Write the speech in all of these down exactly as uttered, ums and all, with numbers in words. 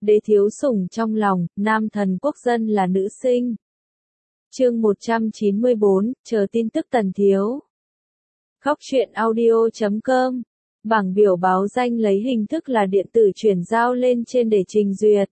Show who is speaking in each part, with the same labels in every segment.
Speaker 1: đế thiếu sủng trong lòng, nam thần quốc dân là nữ sinh. Chương một trăm chín mươi bốn, chờ tin tức Tần thiếu. Khóc chuyện audio chấm com. Bảng biểu báo danh lấy hình thức là điện tử chuyển giao lên trên để trình duyệt.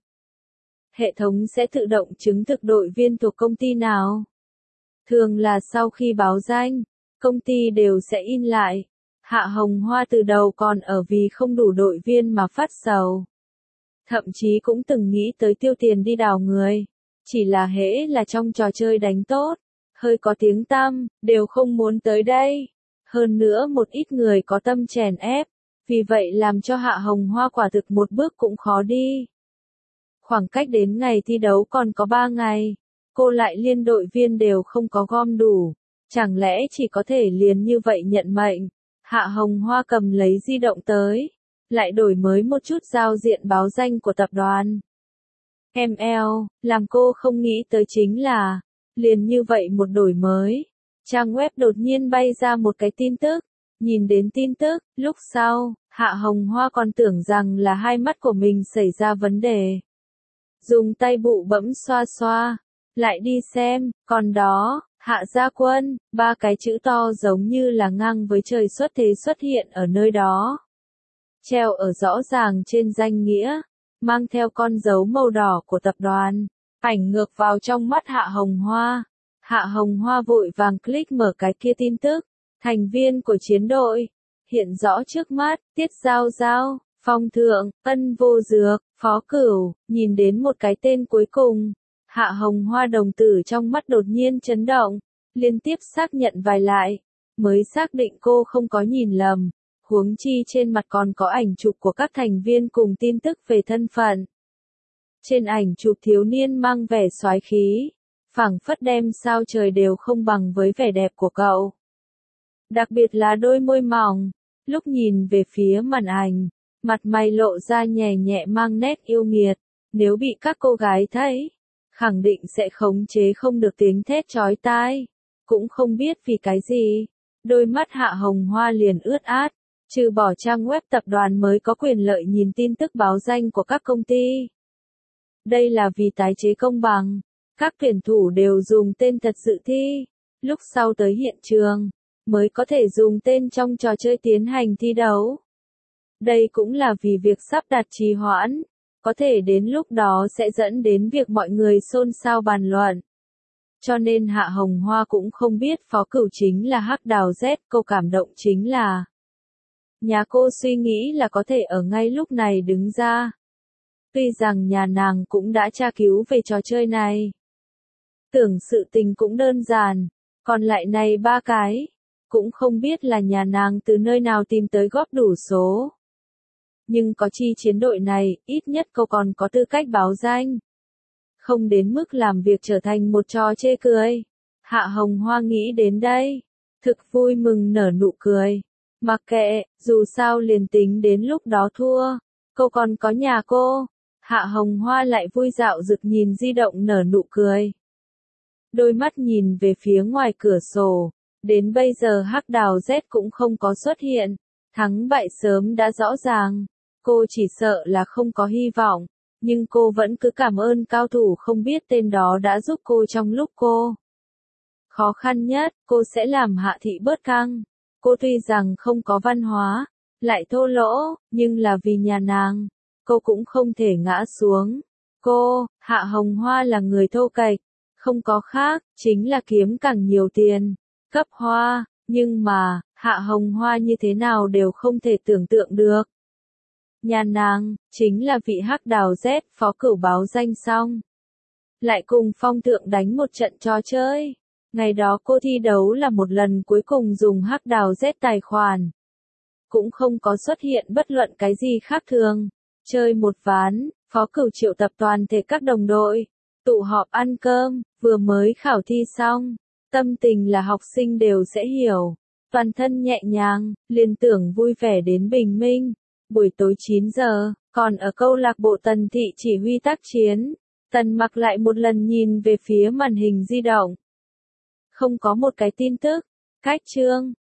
Speaker 1: Hệ thống sẽ tự động chứng thực đội viên thuộc công ty nào. Thường là sau khi báo danh, công ty đều sẽ in lại. Hạ Hồng Hoa từ đầu còn ở vì không đủ đội viên mà phát sầu. Thậm chí cũng từng nghĩ tới tiêu tiền đi đào người. Chỉ là hễ là trong trò chơi đánh tốt, hơi có tiếng tăm, đều không muốn tới đây. Hơn nữa một ít người có tâm chèn ép, vì vậy làm cho Hạ Hồng Hoa quả thực một bước cũng khó đi. Khoảng cách đến ngày thi đấu còn có ba ngày, cô lại liên đội viên đều không có gom đủ, chẳng lẽ chỉ có thể liền như vậy nhận mệnh. Hạ Hồng Hoa cầm lấy di động tới, lại đổi mới một chút giao diện báo danh của tập đoàn. em lờ, làm cô không nghĩ tới chính là, liền như vậy một đổi mới, trang web đột nhiên bay ra một cái tin tức. Nhìn đến tin tức, lúc sau, Hạ Hồng Hoa còn tưởng rằng là hai mắt của mình xảy ra vấn đề. Dùng tay bụ bẫm xoa xoa, lại đi xem, còn đó, Hạ Gia Quân, ba cái chữ to giống như là ngang với trời xuất thế xuất hiện ở nơi đó. Treo ở rõ ràng trên danh nghĩa, mang theo con dấu màu đỏ của tập đoàn, ảnh ngược vào trong mắt Hạ Hồng Hoa. Hạ Hồng Hoa vội vàng click mở cái kia tin tức, thành viên của chiến đội, hiện rõ trước mắt, Tiết Giao Giao, Phong Thượng, Ân Vô Dược, Phó Cửu, nhìn đến một cái tên cuối cùng. Hạ Hồng Hoa đồng tử trong mắt đột nhiên chấn động, liên tiếp xác nhận vài lại, mới xác định cô không có nhìn lầm, huống chi trên mặt còn có ảnh chụp của các thành viên cùng tin tức về thân phận. Trên ảnh chụp thiếu niên mang vẻ soái khí, phảng phất đem sao trời đều không bằng với vẻ đẹp của cậu. Đặc biệt là đôi môi mỏng, lúc nhìn về phía màn ảnh, mặt mày lộ ra nhẹ nhẹ mang nét yêu nghiệt, nếu bị các cô gái thấy, khẳng định sẽ khống chế không được tiếng thét chói tai. Cũng không biết vì cái gì, đôi mắt Hạ Hồng Hoa liền ướt át, trừ bỏ trang web tập đoàn mới có quyền lợi nhìn tin tức báo danh của các công ty. Đây là vì tái chế công bằng, các tuyển thủ đều dùng tên thật dự thi, lúc sau tới hiện trường, mới có thể dùng tên trong trò chơi tiến hành thi đấu. Đây cũng là vì việc sắp đặt trì hoãn, có thể đến lúc đó sẽ dẫn đến việc mọi người xôn xao bàn luận. Cho nên Hạ Hồng Hoa cũng không biết Phó Cửu chính là Hắc Đào Z, cô cảm động chính là nhà cô suy nghĩ là có thể ở ngay lúc này đứng ra. Tuy rằng nhà nàng cũng đã tra cứu về trò chơi này. Tưởng sự tình cũng đơn giản, còn lại này ba cái, cũng không biết là nhà nàng từ nơi nào tìm tới góp đủ số. Nhưng có chi chiến đội này, ít nhất cô còn có tư cách báo danh. Không đến mức làm việc trở thành một trò chê cười. Hạ Hồng Hoa nghĩ đến đây, thực vui mừng nở nụ cười. Mặc kệ, dù sao liền tính đến lúc đó thua, cô còn có nhà cô. Hạ Hồng Hoa lại vui dạo rực nhìn di động nở nụ cười. Đôi mắt nhìn về phía ngoài cửa sổ, đến bây giờ Hắc Đào Z cũng không có xuất hiện, thắng bại sớm đã rõ ràng. Cô chỉ sợ là không có hy vọng, nhưng cô vẫn cứ cảm ơn cao thủ không biết tên đó đã giúp cô trong lúc cô khó khăn nhất. Cô sẽ làm Hạ thị bớt căng. Cô tuy rằng không có văn hóa, lại thô lỗ, nhưng là vì nhà nàng, cô cũng không thể ngã xuống. Cô, Hạ Hồng Hoa là người thô kệch, không có khác, chính là kiếm càng nhiều tiền, cấp hoa, nhưng mà, Hạ Hồng Hoa như thế nào đều không thể tưởng tượng được. Nhà nàng, chính là vị Hắc Đào Z, Phó Cửu báo danh xong. Lại cùng Phong Thượng đánh một trận trò chơi. Ngày đó cô thi đấu là một lần cuối cùng dùng Hắc Đào Z tài khoản. Cũng không có xuất hiện bất luận cái gì khác thường. Chơi một ván, Phó Cửu triệu tập toàn thể các đồng đội, tụ họp ăn cơm, vừa mới khảo thi xong. Tâm tình là học sinh đều sẽ hiểu. Toàn thân nhẹ nhàng, liên tưởng vui vẻ đến bình minh. Buổi tối chín giờ, còn ở câu lạc bộ Tần Thị chỉ huy tác chiến, Tần Mặc lại một lần nhìn về phía màn hình di động. Không có một cái tin tức, cách chương,